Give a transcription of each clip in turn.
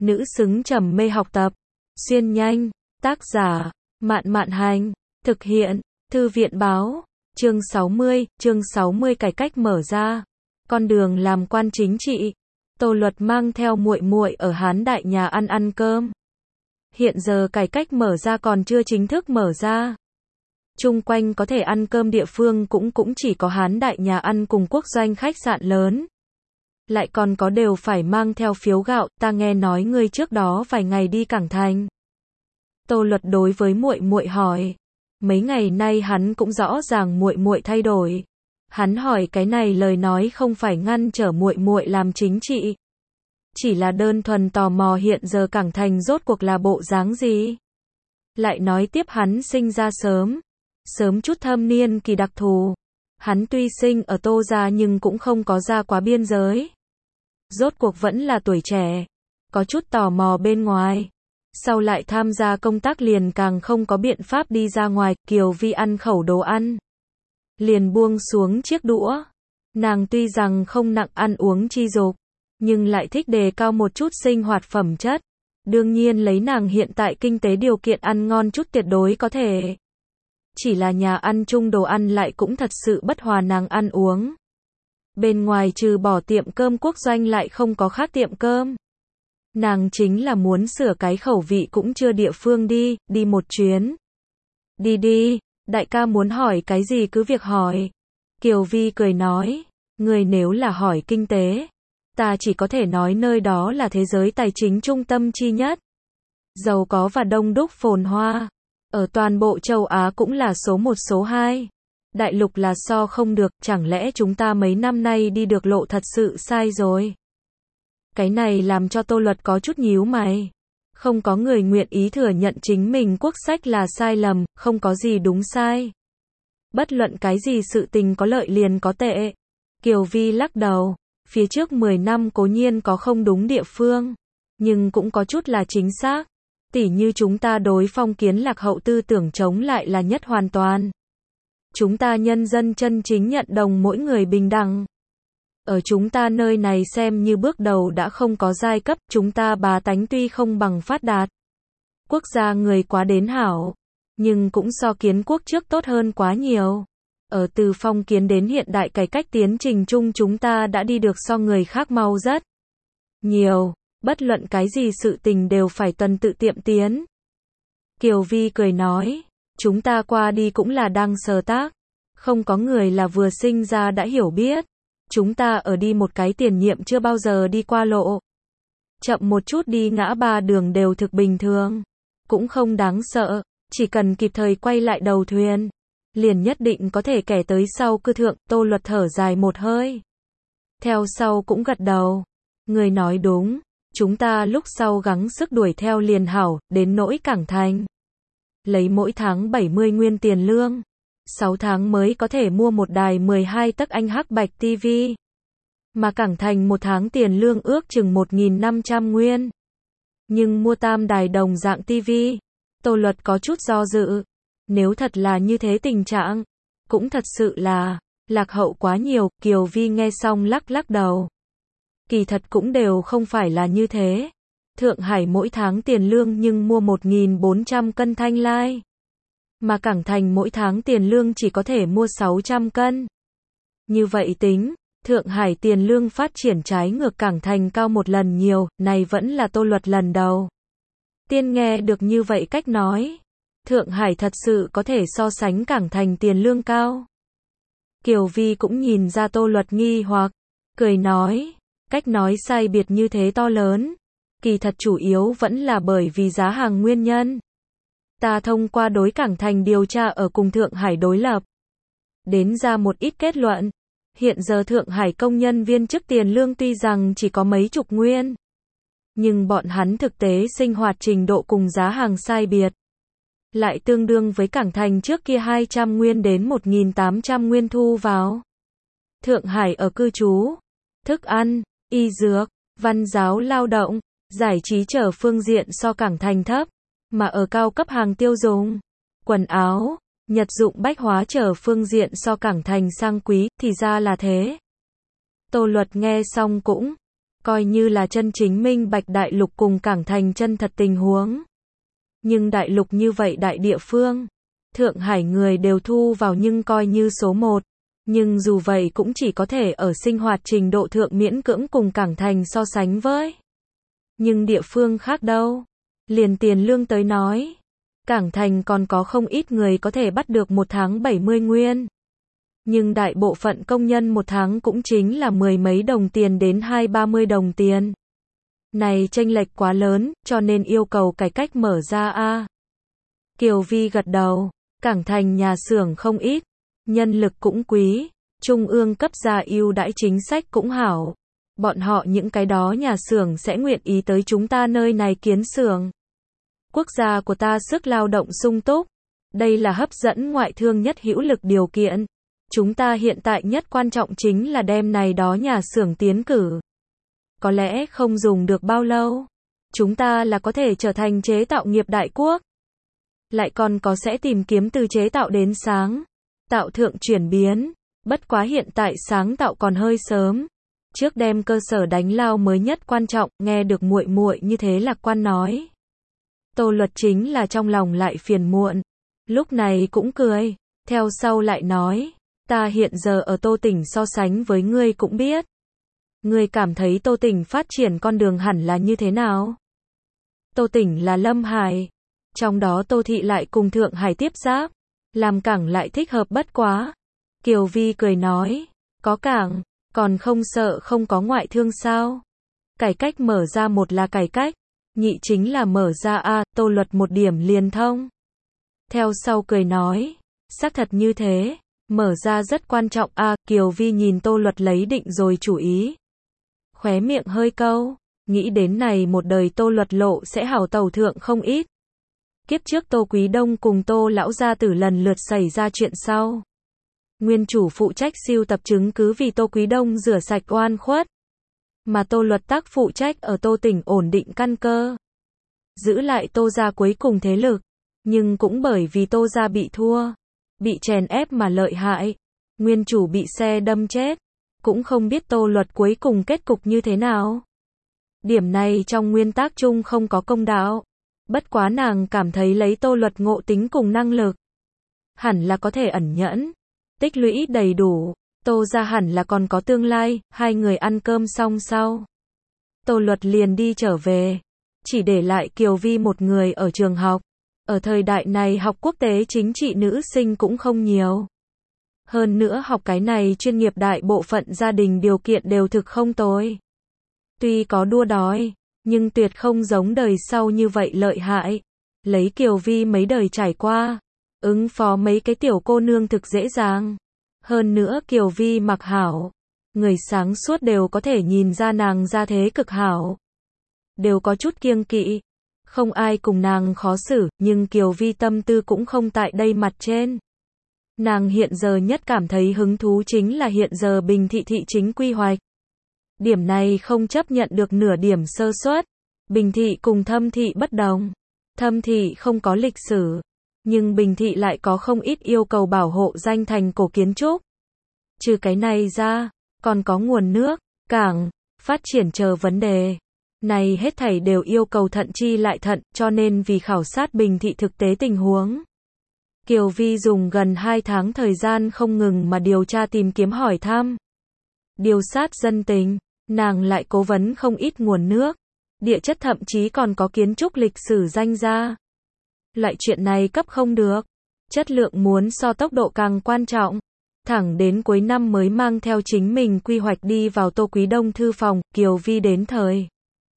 nữ xứng trầm mê học tập. Xuyên nhanh, tác giả, Mạn Mạn Hành, thực hiện, Thư viện báo, chương 60 cải cách mở ra, con đường làm quan chính trị. Tô Luật mang theo muội muội ở Hán Đại nhà ăn cơm. Hiện giờ cải cách mở ra còn chưa chính thức mở ra. Chung quanh có thể ăn cơm địa phương cũng chỉ có Hán Đại nhà ăn cùng quốc doanh khách sạn lớn. Lại còn có đều phải mang theo phiếu gạo, ta nghe nói ngươi trước đó vài ngày đi Cảng Thành. Tô Luật đối với muội muội hỏi. Mấy ngày nay hắn cũng rõ ràng muội muội thay đổi. Hắn hỏi cái này lời nói không phải ngăn trở muội muội làm chính trị. Chỉ là đơn thuần tò mò hiện giờ Cảng Thành rốt cuộc là bộ dáng gì. Lại nói tiếp hắn sinh ra sớm chút thâm niên kỳ đặc thù. Hắn tuy sinh ở Tô gia nhưng cũng không có ra quá biên giới. Rốt cuộc vẫn là tuổi trẻ, có chút tò mò bên ngoài. Sau lại tham gia công tác liền càng không có biện pháp đi ra ngoài. Kiều Vi ăn khẩu đồ ăn, liền buông xuống chiếc đũa. Nàng tuy rằng không nặng ăn uống chi dục, nhưng lại thích đề cao một chút sinh hoạt phẩm chất. Đương nhiên lấy nàng hiện tại kinh tế điều kiện ăn ngon chút tuyệt đối có thể. Chỉ là nhà ăn chung đồ ăn lại cũng thật sự bất hòa nàng ăn uống. Bên ngoài trừ bỏ tiệm cơm quốc doanh lại không có khác tiệm cơm. Nàng chính là muốn sửa cái khẩu vị cũng chưa địa phương đi một chuyến. Đi, đại ca muốn hỏi cái gì cứ việc hỏi. Kiều Vi cười nói, người nếu là hỏi kinh tế, ta chỉ có thể nói nơi đó là thế giới tài chính trung tâm chi nhất. Giàu có và đông đúc phồn hoa. Ở toàn bộ châu Á cũng là số 1 số 2. Đại lục là so không được, chẳng lẽ chúng ta mấy năm nay đi được lộ thật sự sai rồi. Cái này làm cho Tô Luật có chút nhíu mày. Không có người nguyện ý thừa nhận chính mình quốc sách là sai lầm, không có gì đúng sai. Bất luận cái gì sự tình có lợi liền có tệ. Kiều Vi lắc đầu, phía trước 10 năm cố nhiên có không đúng địa phương, nhưng cũng có chút là chính xác. Tỉ như chúng ta đối phong kiến lạc hậu tư tưởng chống lại là nhất hoàn toàn. Chúng ta nhân dân chân chính nhận đồng mỗi người bình đẳng. Ở chúng ta nơi này xem như bước đầu đã không có giai cấp, chúng ta bá tánh tuy không bằng phát đạt. Quốc gia người quá đến hảo, nhưng cũng so kiến quốc trước tốt hơn quá nhiều. Ở từ phong kiến đến hiện đại cải cách tiến trình chung chúng ta đã đi được so người khác mau rất nhiều, bất luận cái gì sự tình đều phải tuần tự tiệm tiến. Kiều Vi cười nói, chúng ta qua đi cũng là đang sờ tác, không có người là vừa sinh ra đã hiểu biết. Chúng ta ở đi một cái tiền nhiệm chưa bao giờ đi qua lộ. Chậm một chút đi ngã ba đường đều thực bình thường. Cũng không đáng sợ, chỉ cần kịp thời quay lại đầu thuyền. Liền nhất định có thể kẻ tới sau cư thượng. Tô Luật thở dài một hơi. Theo sau cũng gật đầu. Người nói đúng, chúng ta lúc sau gắng sức đuổi theo liền hảo, đến nỗi Cảng Thành. Lấy mỗi tháng 70 nguyên tiền lương. 6 tháng mới có thể mua một đài 12 tấc anh hắc bạch TV. Mà Cảng Thành một tháng tiền lương ước chừng 1.500 nguyên. Nhưng mua tam đài đồng dạng TV. Tô Luật có chút do dự. Nếu thật là như thế tình trạng, cũng thật sự là lạc hậu quá nhiều. Kiều Vi nghe xong lắc đầu. Kỳ thật cũng đều không phải là như thế. Thượng Hải mỗi tháng tiền lương nhưng mua 1.400 cân thanh lai. Mà Cảng Thành mỗi tháng tiền lương chỉ có thể mua 600 cân. Như vậy tính, Thượng Hải tiền lương phát triển trái ngược Cảng Thành cao một lần nhiều, này vẫn là Tô Luật lần đầu tiên nghe được như vậy cách nói. Thượng Hải thật sự có thể so sánh Cảng Thành tiền lương cao. Kiều Vi cũng nhìn ra Tô Luật nghi hoặc, cười nói, cách nói sai biệt như thế to lớn. Kỳ thật chủ yếu vẫn là bởi vì giá hàng nguyên nhân. Ta thông qua đối Cảng Thành điều tra ở cùng Thượng Hải đối lập. Đến ra một ít kết luận. Hiện giờ Thượng Hải công nhân viên chức tiền lương tuy rằng chỉ có mấy chục nguyên. Nhưng bọn hắn thực tế sinh hoạt trình độ cùng giá hàng sai biệt. Lại tương đương với Cảng Thành trước kia 200 nguyên đến 1.800 nguyên thu vào. Thượng Hải ở cư trú, thức ăn, y dược, văn giáo lao động, giải trí chờ phương diện so Cảng Thành thấp. Mà ở cao cấp hàng tiêu dùng, quần áo, nhật dụng bách hóa chờ phương diện so Cảng Thành sang quý, thì ra là thế. Tô Luật nghe xong cũng coi như là chân chính minh bạch đại lục cùng cảng thành chân thật tình huống. Nhưng đại lục như vậy đại địa phương, Thượng Hải người đều thu vào nhưng coi như số 1. Nhưng dù vậy cũng chỉ có thể ở sinh hoạt trình độ thượng miễn cưỡng cùng cảng thành so sánh với. Nhưng địa phương khác đâu? Liền tiền lương tới nói. Cảng thành còn có không ít người có thể bắt được một tháng 70 nguyên. Nhưng đại bộ phận công nhân một tháng cũng chính là mười mấy đồng tiền đến 20-30 đồng tiền. Này chênh lệch quá lớn, cho nên yêu cầu cải cách mở ra a. Kiều Vi gật đầu, cảng thành nhà xưởng không ít, nhân lực cũng quý, trung ương cấp ra ưu đãi chính sách cũng hảo. Bọn họ những cái đó nhà xưởng sẽ nguyện ý tới chúng ta nơi này kiến xưởng. Quốc gia của ta sức lao động sung túc, đây là hấp dẫn ngoại thương nhất hữu lực điều kiện. Chúng ta hiện tại nhất quan trọng chính là đem này đó nhà xưởng tiến cử. Có lẽ không dùng được bao lâu, chúng ta là có thể trở thành chế tạo nghiệp đại quốc. Lại còn có sẽ tìm kiếm từ chế tạo đến sáng tạo thượng chuyển biến, bất quá hiện tại sáng tạo còn hơi sớm. Trước đem cơ sở đánh lao mới nhất quan trọng, nghe được muội muội như thế lạc quan nói. Tô Luật chính là trong lòng lại phiền muộn, lúc này cũng cười, theo sau lại nói, ta hiện giờ ở Tô Tỉnh so sánh với ngươi cũng biết. Ngươi cảm thấy Tô Tỉnh phát triển con đường hẳn là như thế nào? Tô Tỉnh là Lâm Hải, trong đó Tô Thị lại cùng Thượng Hải tiếp giáp, làm cảng lại thích hợp bất quá. Kiều Vi cười nói, có cảng, còn không sợ không có ngoại thương sao? Cải cách mở ra một là cải cách, nhị chính là mở ra a, Tô Luật một điểm liền thông. Theo sau cười nói, xác thật như thế, mở ra rất quan trọng a. Kiều Vi nhìn Tô Luật lấy định rồi chủ ý. Khóe miệng hơi câu, nghĩ đến này một đời Tô Luật lộ sẽ hảo tàu thượng không ít. Kiếp trước Tô Quý Đông cùng Tô lão gia tử lần lượt xảy ra chuyện sau. Nguyên chủ phụ trách siêu tập chứng cứ vì Tô Quý Đông rửa sạch oan khuất. Mà Tô Luật tác phụ trách ở Tô Tỉnh ổn định căn cơ. Giữ lại Tô gia cuối cùng thế lực. Nhưng cũng bởi vì Tô gia bị thua, bị chèn ép mà lợi hại. Nguyên chủ bị xe đâm chết. Cũng không biết Tô Luật cuối cùng kết cục như thế nào. Điểm này trong nguyên tắc chung không có công đạo. Bất quá nàng cảm thấy lấy Tô Luật ngộ tính cùng năng lực, hẳn là có thể ẩn nhẫn, tích lũy đầy đủ. Tô gia hẳn là còn có tương lai. Hai người ăn cơm xong sau, Tô Luật liền đi trở về, chỉ để lại Kiều Vi một người ở trường học. Ở thời đại này học quốc tế chính trị nữ sinh cũng không nhiều. Hơn nữa học cái này chuyên nghiệp đại bộ phận gia đình điều kiện đều thực không tồi. Tuy có đua đòi, nhưng tuyệt không giống đời sau như vậy lợi hại. Lấy Kiều Vi mấy đời trải qua, ứng phó mấy cái tiểu cô nương thực dễ dàng. Hơn nữa Kiều Vi mặc hảo, người sáng suốt đều có thể nhìn ra nàng ra thế cực hảo. Đều có chút kiêng kỵ, không ai cùng nàng khó xử, nhưng Kiều Vi tâm tư cũng không tại đây mặt trên. Nàng hiện giờ nhất cảm thấy hứng thú chính là hiện giờ Bình Thị thị chính quy hoạch. Điểm này không chấp nhận được nửa điểm sơ suất. Bình Thị cùng Thâm Thị bất đồng. Thâm Thị không có lịch sử, nhưng Bình Thị lại có không ít yêu cầu bảo hộ danh thành cổ kiến trúc. Trừ cái này ra, còn có nguồn nước, cảng, phát triển chờ vấn đề. Này hết thảy đều yêu cầu thận chi lại thận, cho nên vì khảo sát Bình Thị thực tế tình huống, Kiều Vi dùng gần 2 tháng thời gian không ngừng mà điều tra tìm kiếm hỏi thăm. Điều sát dân tình, nàng lại cố vấn không ít nguồn nước, địa chất thậm chí còn có kiến trúc lịch sử danh gia. Loại chuyện này cấp không được, chất lượng muốn so tốc độ càng quan trọng. Thẳng đến cuối năm mới mang theo chính mình quy hoạch đi vào Tô Quý Đông thư phòng. Kiều Vi đến thời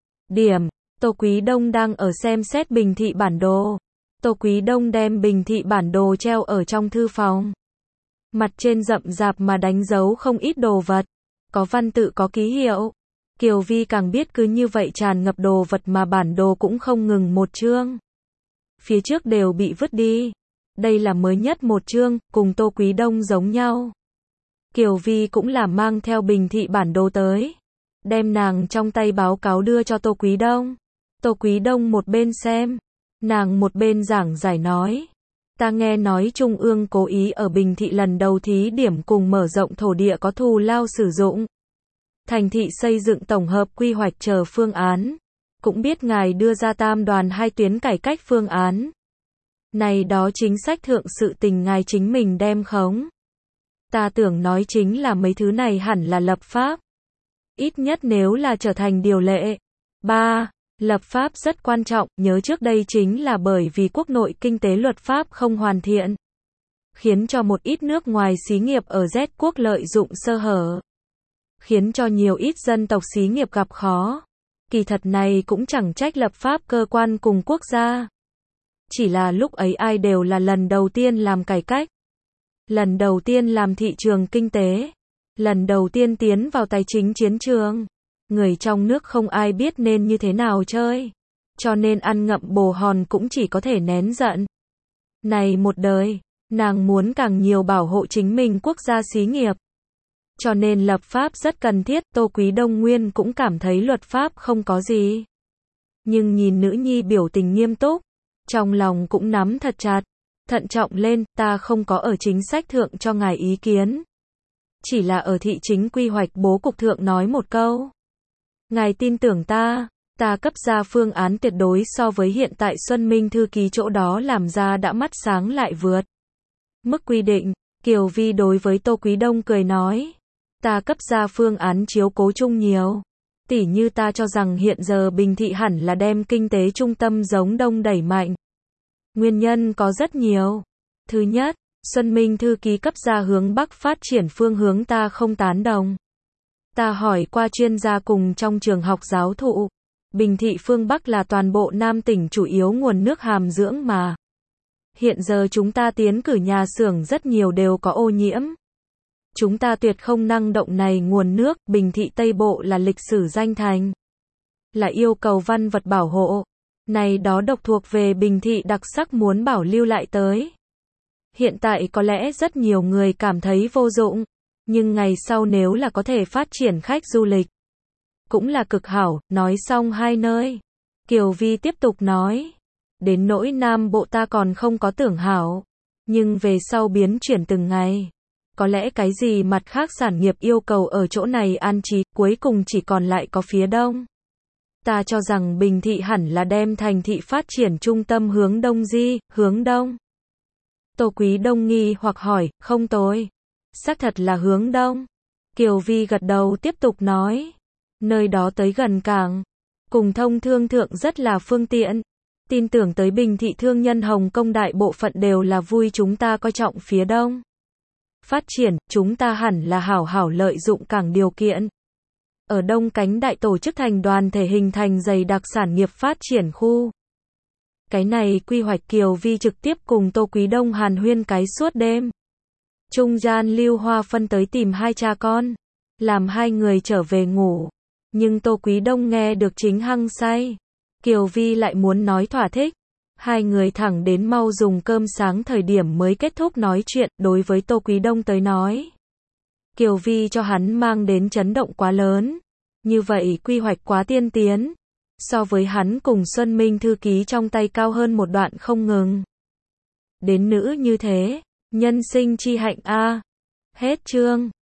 điểm, Tô Quý Đông đang ở xem xét Bình Thị bản đồ. Tô Quý Đông đem Bình Thị bản đồ treo ở trong thư phòng. Mặt trên rậm rạp mà đánh dấu không ít đồ vật, có văn tự có ký hiệu. Kiều Vi càng biết cứ như vậy tràn ngập đồ vật mà bản đồ cũng không ngừng một chương. Phía trước đều bị vứt đi. Đây là mới nhất một chương, cùng Tô Quý Đông giống nhau. Kiều Vi cũng là mang theo Bình Thị bản đồ tới, đem nàng trong tay báo cáo đưa cho Tô Quý Đông. Tô Quý Đông một bên xem, nàng một bên giảng giải nói, ta nghe nói Trung ương cố ý ở Bình Thị lần đầu thí điểm cùng mở rộng thổ địa có thù lao sử dụng. thành thị xây dựng tổng hợp quy hoạch chờ phương án. Cũng biết ngài đưa ra tam đoàn 2 tuyến cải cách phương án. Này đó chính sách thượng sự tình ngài chính mình đem khống. Ta tưởng nói chính là mấy thứ này hẳn là lập pháp. Ít nhất nếu là trở thành điều lệ. 3. Lập pháp rất quan trọng, nhớ trước đây chính là bởi vì quốc nội kinh tế luật pháp không hoàn thiện. Khiến cho một ít nước ngoài xí nghiệp ở Z quốc lợi dụng sơ hở. Khiến cho nhiều ít dân tộc xí nghiệp gặp khó. Kỳ thật này cũng chẳng trách lập pháp cơ quan cùng quốc gia. Chỉ là lúc ấy ai đều là lần đầu tiên làm cải cách. Lần đầu tiên làm thị trường kinh tế. Lần đầu tiên tiến vào tài chính chiến trường. Người trong nước không ai biết nên như thế nào chơi. Cho nên ăn ngậm bồ hòn cũng chỉ có thể nén giận. Này một đời, nàng muốn càng nhiều bảo hộ chính mình quốc gia xí nghiệp. Cho nên lập pháp rất cần thiết, Tô Quý Đông Nguyên cũng cảm thấy luật pháp không có gì. Nhưng nhìn nữ nhi biểu tình nghiêm túc, trong lòng cũng nắm thật chặt, thận trọng lên, ta không có ở chính sách thượng cho ngài ý kiến. Chỉ là ở thị chính quy hoạch bố cục thượng nói một câu. Ngài tin tưởng ta cấp ra phương án tuyệt đối so với hiện tại Xuân Minh thư ký chỗ đó làm ra đã mắt sáng lại vượt mức quy định. Kiều Vi đối với Tô Quý Đông cười nói. Ta cấp ra phương án chiếu cố chung nhiều. Tỉ như ta cho rằng hiện giờ Bình Thị hẳn là đem kinh tế trung tâm giống Đông đẩy mạnh. Nguyên nhân có rất nhiều. Thứ nhất, Xuân Minh thư ký cấp ra hướng Bắc phát triển phương hướng ta không tán đồng. Ta hỏi qua chuyên gia cùng trong trường học giáo thụ. Bình Thị phương Bắc là toàn bộ Nam tỉnh chủ yếu nguồn nước hàm dưỡng mà. Hiện giờ chúng ta tiến cử nhà xưởng rất nhiều đều có ô nhiễm. Chúng ta tuyệt không năng động này nguồn nước, Bình Thị Tây Bộ là lịch sử danh thành. Là yêu cầu văn vật bảo hộ. Này đó độc thuộc về Bình Thị đặc sắc muốn bảo lưu lại tới. Hiện tại có lẽ rất nhiều người cảm thấy vô dụng. Nhưng ngày sau nếu là có thể phát triển khách du lịch. Cũng là cực hảo, nói xong hai nơi. Kiều Vi tiếp tục nói. Đến nỗi Nam Bộ ta còn không có tưởng hảo. Nhưng về sau biến chuyển từng ngày. Có lẽ cái gì mặt khác sản nghiệp yêu cầu ở chỗ này an trí, cuối cùng chỉ còn lại có phía Đông. Ta cho rằng Bình Thị hẳn là đem thành thị phát triển trung tâm hướng Đông hướng Đông. Tô Quý Đông nghi hoặc hỏi, không tối. Xác thật là hướng Đông. Kiều Vi gật đầu tiếp tục nói. Nơi đó tới gần cảng. Cùng thông thương thượng rất là phương tiện. Tin tưởng tới Bình Thị thương nhân Hồng Kông đại bộ phận đều là vui chúng ta coi trọng phía Đông. Phát triển, chúng ta hẳn là hảo hảo lợi dụng cảng điều kiện. Ở Đông Cánh đại tổ chức thành đoàn thể hình thành dày đặc sản nghiệp phát triển khu. Cái này quy hoạch Kiều Vi trực tiếp cùng Tô Quý Đông hàn huyên cái suốt đêm. Trung gian Lưu Hoa Phân tới tìm hai cha con. Làm hai người trở về ngủ. Nhưng Tô Quý Đông nghe được chính hăng say. Kiều Vi lại muốn nói thỏa thích. Hai người thẳng đến mau dùng cơm sáng thời điểm mới kết thúc nói chuyện. Đối với Tô Quý Đông tới nói, Kiều Vi cho hắn mang đến chấn động quá lớn. Như vậy quy hoạch quá tiên tiến. So với hắn cùng Xuân Minh thư ký trong tay cao hơn một đoạn không ngừng. Đến nữ như thế, nhân sinh chi hạnh a. Hết chương.